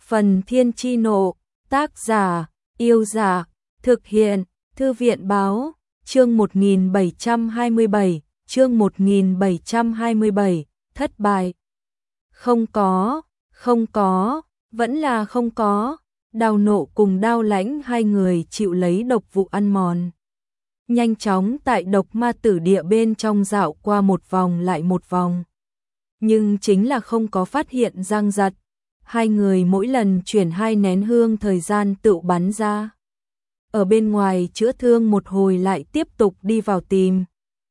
Phần Thiên Chi Nộ, tác giả, Yêu Dạ, thực hiện, Thư viện Báo, chương 1727, thất bại. Không có, vẫn là không có. Đào Nộ cùng Đao Lãnh hai người chịu lấy độc vụ ăn mòn. Nhanh chóng tại độc ma tử địa bên trong dạo qua một vòng lại một vòng. Nhưng chính là không có phát hiện Giang Giật. Hai người mỗi lần chuyển 2 nén hương thời gian tự bắn ra. Ở bên ngoài chữa thương một hồi lại tiếp tục đi vào tìm.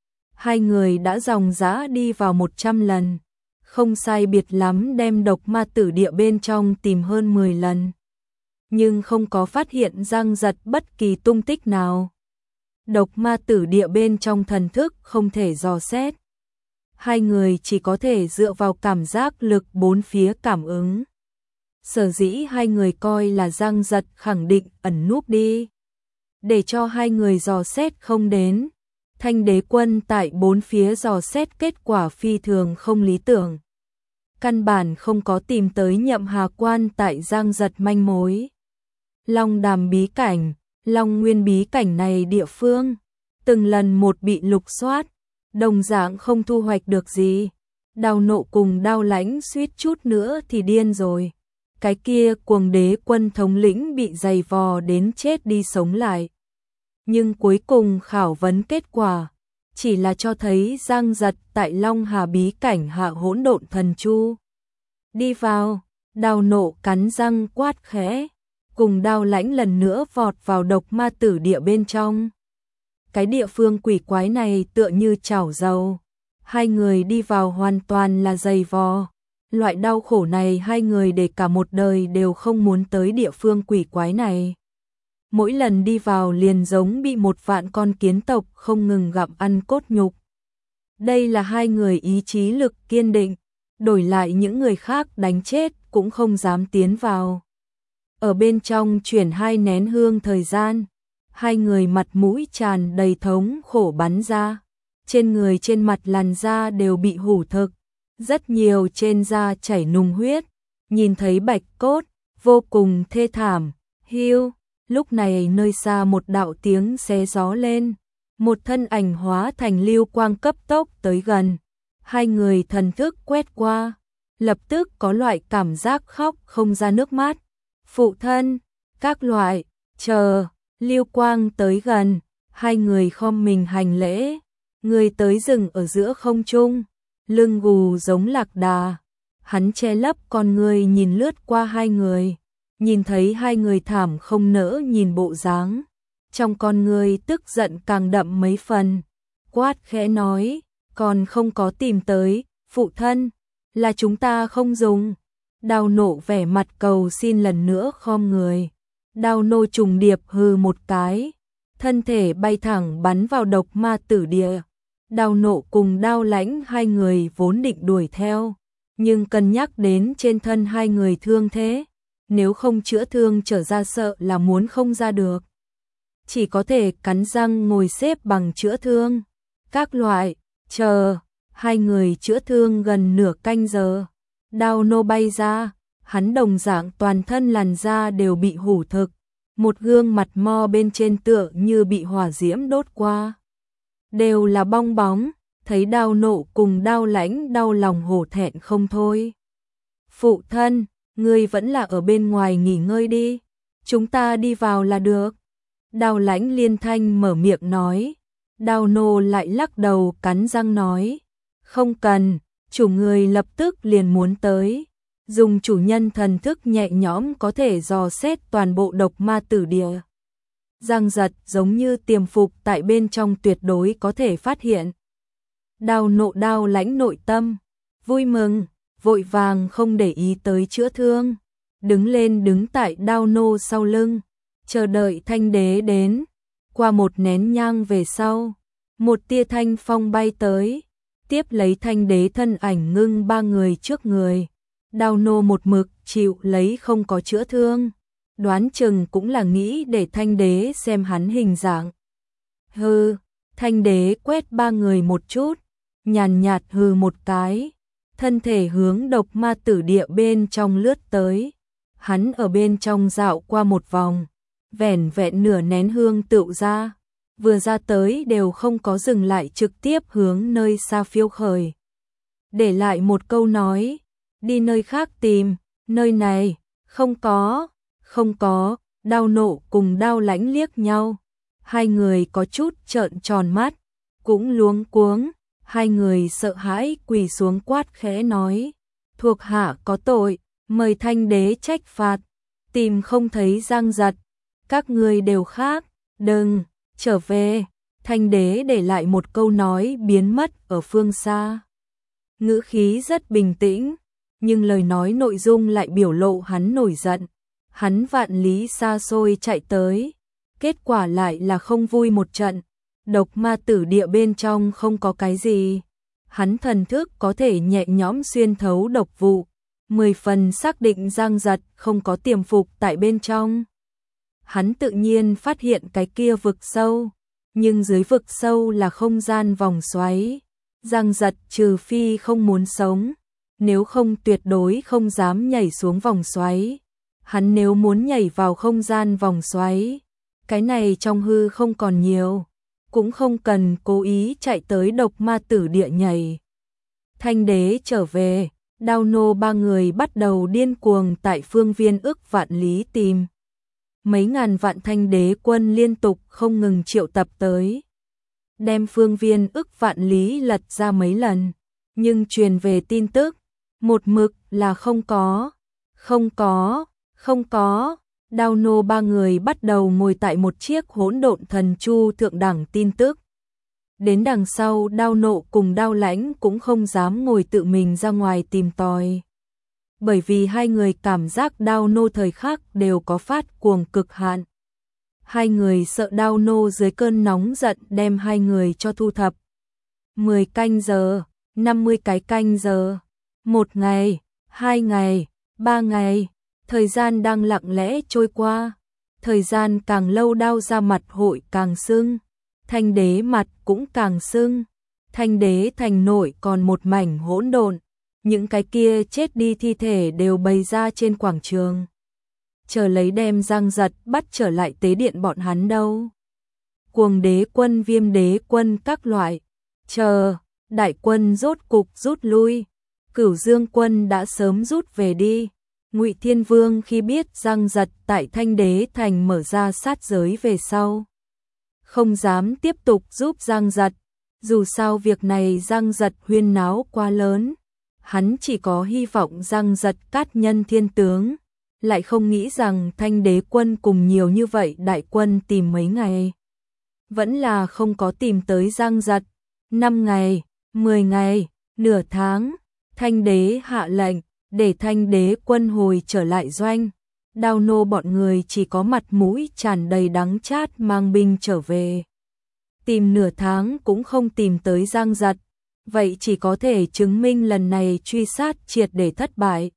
Hai người đã dòng dã đi vào 100 lần. Không sai biệt lắm đem độc ma tử địa bên trong tìm hơn 10 lần. Nhưng không có phát hiện Giang Giật bất kỳ tung tích nào. Độc ma tử địa bên trong thần thức không thể dò xét. Hai người chỉ có thể dựa vào cảm giác lực bốn phía cảm ứng. Sở dĩ hai người coi là Giang Giật khẳng định ẩn núp đi. Để cho hai người dò xét không đến. Thanh Đế Quân tại bốn phía dò xét kết quả phi thường không lý tưởng. Căn bản không có tìm tới Nhậm Hà Quan tại Giang Giật manh mối. Long Đàm bí cảnh, Long Nguyên bí cảnh này địa phương, từng lần một bị lục soát, đồng dạng không thu hoạch được gì. Đào Nộ cùng Đao Lãnh suýt chút nữa thì điên rồi. Cái kia Cuồng Đế Quân thống lĩnh bị giày vò đến chết đi sống lại. Nhưng cuối cùng khảo vấn kết quả chỉ là cho thấy Giang Giật tại Long Hà bí cảnh hạ hỗn độn thần chu. Đi vào, Đào Nộ cắn răng quát khẽ, cùng Đao Lãnh lần nữa vọt vào độc ma tử địa bên trong. Cái địa phương quỷ quái này tựa như chảo dầu. Hai người đi vào hoàn toàn là giày vò. Loại đau khổ này hai người để cả một đời đều không muốn tới địa phương quỷ quái này. Mỗi lần đi vào liền giống bị 1 vạn con kiến tộc không ngừng gặm ăn cốt nhục. Đây là hai người ý chí lực kiên định, đổi lại những người khác đánh chết cũng không dám tiến vào. Ở bên trong chuyển 2 nén hương thời gian, hai người mặt mũi tràn đầy thống khổ bắn ra. Trên người trên mặt làn da đều bị hủ thực, rất nhiều trên da chảy nùng huyết, nhìn thấy bạch cốt, vô cùng thê thảm. Hiu, lúc này nơi xa một đạo tiếng xé gió lên, một thân ảnh hóa thành lưu quang cấp tốc tới gần. Hai người thần thức quét qua, lập tức có loại cảm giác khóc không ra nước mắt. Phụ thân, các loại, chờ, lưu quang tới gần, hai người khom mình hành lễ. Người tới dừng ở giữa không trung, lưng gù giống lạc đà. Hắn che lấp con người nhìn lướt qua hai người, nhìn thấy hai người thảm không nỡ nhìn bộ dáng. Trong con người tức giận càng đậm mấy phần, quát khẽ nói, còn không có tìm tới, phụ thân, là chúng ta không dùng. Đao Nộ vẻ mặt cầu xin lần nữa khom người. Đao Nô trùng điệp hừ một cái, thân thể bay thẳng bắn vào độc ma tử địa. Đao Nộ cùng Đao Lãnh hai người vốn định đuổi theo, nhưng cân nhắc đến trên thân hai người thương thế, nếu không chữa thương trở ra sợ là muốn không ra được. Chỉ có thể cắn răng ngồi xếp bằng chữa thương. Các loại, chờ, hai người chữa thương gần nửa canh giờ. Đao Nô bay ra, hắn đồng dạng toàn thân làn da đều bị hủ thực, một gương mặt mo bên trên tựa như bị hỏa diễm đốt qua. Đều là bong bóng, thấy Đao Nộ cùng Đao Lãnh đau lòng hổ thẹn không thôi. Phụ thân, ngươi vẫn là ở bên ngoài nghỉ ngơi đi, chúng ta đi vào là được. Đao Lãnh liên thanh mở miệng nói. Đao Nô lại lắc đầu cắn răng nói, không cần, chủ người lập tức liền muốn tới. Dùng chủ nhân thần thức nhẹ nhõm có thể dò xét toàn bộ độc ma tử địa. Giang Giật giống như tiềm phục tại bên trong tuyệt đối có thể phát hiện. Đao Nộ Đao Lãnh nội tâm vui mừng, vội vàng không để ý tới chữa thương, đứng lên đứng tại Đao Nô sau lưng, chờ đợi Thanh Đế đến. Qua một nén nhang về sau, một tia thanh phong bay tới, tiếp lấy Thanh Đế thân ảnh ngưng 3 người trước người. Đao Nô một mực chịu lấy không có chữa thương, đoán chừng cũng là nghĩ để Thanh Đế xem hắn hình dạng. Hừ, Thanh Đế quét 3 người một chút, nhàn nhạt hừ một cái, thân thể hướng độc ma tử địa bên trong lướt tới. hắn ở bên trong dạo qua một vòng, vẻn vẹn nửa nén hương tựu ra, vừa ra tới đều không có dừng lại, trực tiếp hướng nơi xa phiêu khởi. Để lại một câu nói, đi nơi khác tìm, nơi này, không có, Đao Nộ cùng Đao Lãnh liếc nhau. Hai người có chút trợn tròn mắt, cũng luống cuống, hai người sợ hãi quỳ xuống quát khẽ nói, thuộc hạ có tội, mời Thanh đế trách phạt, tìm không thấy Giang Giật, các ngươi đều khác, đừng, trở về. Thanh đế để lại một câu nói biến mất ở phương xa. Ngữ khí rất bình tĩnh, nhưng lời nói nội dung lại biểu lộ hắn nổi giận. Hắn vạn lý xa xôi chạy tới, kết quả lại là không vui một trận. Độc ma tử địa bên trong không có cái gì, hắn thần thức có thể nhẹ nhõm xuyên thấu độc vụ, 10 phần xác định Giang Giật không có tiềm phục tại bên trong. Hắn tự nhiên phát hiện cái kia vực sâu, nhưng dưới vực sâu là không gian vòng xoáy. Giang Giật trừ phi không muốn sống, nếu không tuyệt đối không dám nhảy xuống vòng xoáy. Hắn nếu muốn nhảy vào không gian vòng xoáy, cái này trong hư không còn nhiều, cũng không cần cố ý chạy tới độc ma tử địa nhảy. Thanh đế trở về, Đao Nô ba người bắt đầu điên cuồng tại phương viên ức vạn lý tìm. Mấy ngàn vạn thanh đế quân liên tục không ngừng triệu tập tới, đem phương viên ức vạn lý lật ra mấy lần, nhưng truyền về tin tức, một mực là không có. Đao Nô ba người bắt đầu ngồi tại một chiếc hỗn độn thần chu thượng đẳng tin tức. Đến đằng sau Đao Nộ cùng Đao Lãnh cũng không dám ngồi tự mình ra ngoài tìm tòi. Bởi vì hai người cảm giác Đao Nô thời khắc đều có phát cuồng cực hạn. Hai người sợ Đao Nô dưới cơn nóng giận đem hai người cho thu thập. 10 canh giờ, 50 cái canh giờ, 1 ngày, 2 ngày, 3 ngày, thời gian đang lặng lẽ trôi qua. Thời gian càng lâu Đao ra mặt hội càng sưng, Thanh đế mặt cũng càng sưng. Thanh đế thành nội còn một mảnh hỗn độn, những cái kia chết đi thi thể đều bày ra trên quảng trường, chờ lấy đem Giang Giật bắt trở lại tế điện bọn hắn đâu. Cuồng đế quân, Viêm đế quân các loại, chờ, đại quân rốt cục rút lui, Cửu Dương quân đã sớm rút về đi. Ngụy Thiên Vương khi biết Giang Giật tại Thanh đế thành mở ra sát giới về sau, không dám tiếp tục giúp Giang Giật, dù sao việc này Giang Giật huyên náo quá lớn, hắn chỉ có hy vọng Giang Giật cát nhân thiên tướng, lại không nghĩ rằng Thanh đế quân cùng nhiều như vậy đại quân tìm mấy ngày, vẫn là không có tìm tới Giang Giật. 5 ngày, 10 ngày, nửa tháng, Thanh đế hạ lệnh để Thanh đế quân hồi trở lại doanh. Đao Nô bọn người chỉ có mặt mũi tràn đầy đắng chát mang binh trở về. Tìm nửa tháng cũng không tìm tới Giang Giật, vậy chỉ có thể chứng minh lần này truy sát triệt để thất bại.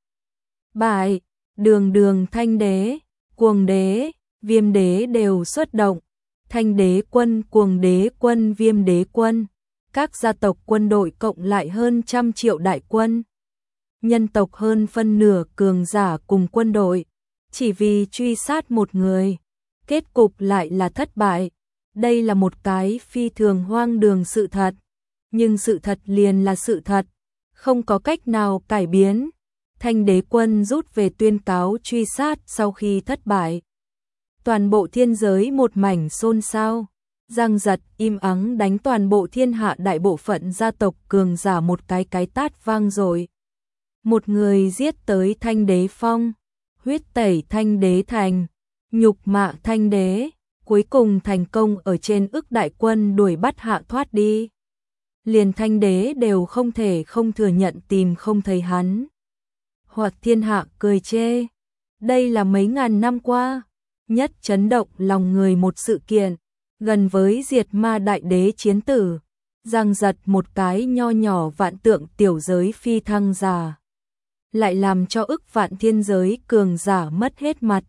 Bại, đường Thanh đế, Cuồng đế, Viêm đế đều xuất động. Thanh đế quân, Cuồng đế quân, Viêm đế quân, các gia tộc quân đội cộng lại hơn 100 triệu đại quân. Nhân tộc hơn phân nửa cường giả cùng quân đội, chỉ vì truy sát một người, kết cục lại là thất bại. Đây là một cái phi thường hoang đường sự thật, nhưng sự thật liền là sự thật, không có cách nào cải biến. Thanh đế quân rút về tuyên cáo truy sát sau khi thất bại. Toàn bộ thiên giới một mảnh xôn xao, Giang Giật im ắng đánh toàn bộ thiên hạ đại bộ phận gia tộc cường giả một cái tát vang rồi. Một người giết tới Thanh đế phong, huyết tẩy Thanh đế thành, nhục mạ Thanh đế, cuối cùng thành công ở trên ức đại quân đuổi bắt hạ thoát đi. Liền Thanh đế đều không thể không thừa nhận tìm không thấy hắn. Hoặc thiên hạ cười chê. Đây là mấy ngàn năm qua nhất chấn động lòng người một sự kiện, gần với diệt ma đại đế chiến tử. Giang Giật một cái nho nhỏ vạn tượng tiểu giới phi thăng giả, lại làm cho ức vạn thiên giới cường giả mất hết mặt.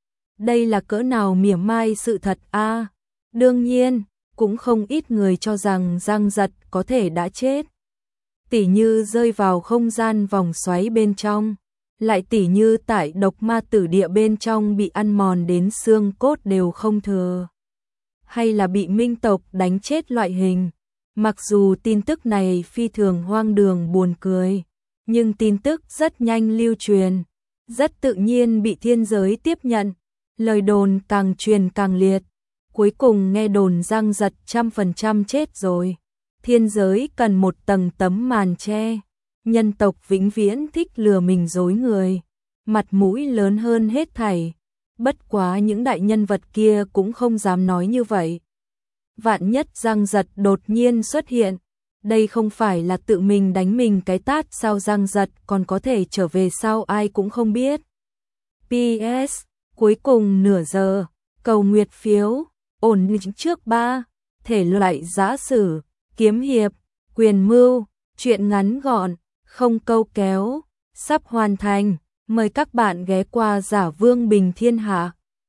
Đây là cỡ nào mỉa mai sự thật a? Đương nhiên, cũng không ít người cho rằng Giang Giật có thể đã chết. Tỉ như rơi vào không gian vòng xoáy bên trong, Lại tỉ như tại độc ma tử địa bên trong bị ăn mòn đến xương cốt đều không thừa. Hay là bị minh tộc đánh chết loại hình. Mặc dù tin tức này phi thường hoang đường buồn cười, nhưng tin tức rất nhanh lưu truyền, rất tự nhiên bị thiên giới tiếp nhận. Lời đồn càng truyền càng liệt, cuối cùng nghe đồn Giang Giật 100% chết rồi. Thiên giới cần một tầng tấm màn che. Nhân tộc vĩnh viễn thích lừa mình dối người, mặt mũi lớn hơn hết thảy. Bất quá những đại nhân vật kia cũng không dám nói như vậy. Vạn nhất Giang Giật đột nhiên xuất hiện, đây không phải là tự mình đánh mình cái tát sao? Giang Giật còn có thể trở về sao ai cũng không biết. PS, cuối cùng nửa giờ, cầu nguyệt phiếu, ổn định trước 3, thể loại giã sử, kiếm hiệp, quyền mưu, truyện ngắn gọn, không câu kéo, sắp hoàn thành, mời các bạn ghé qua Giả Vương Bình Thiên Hạ.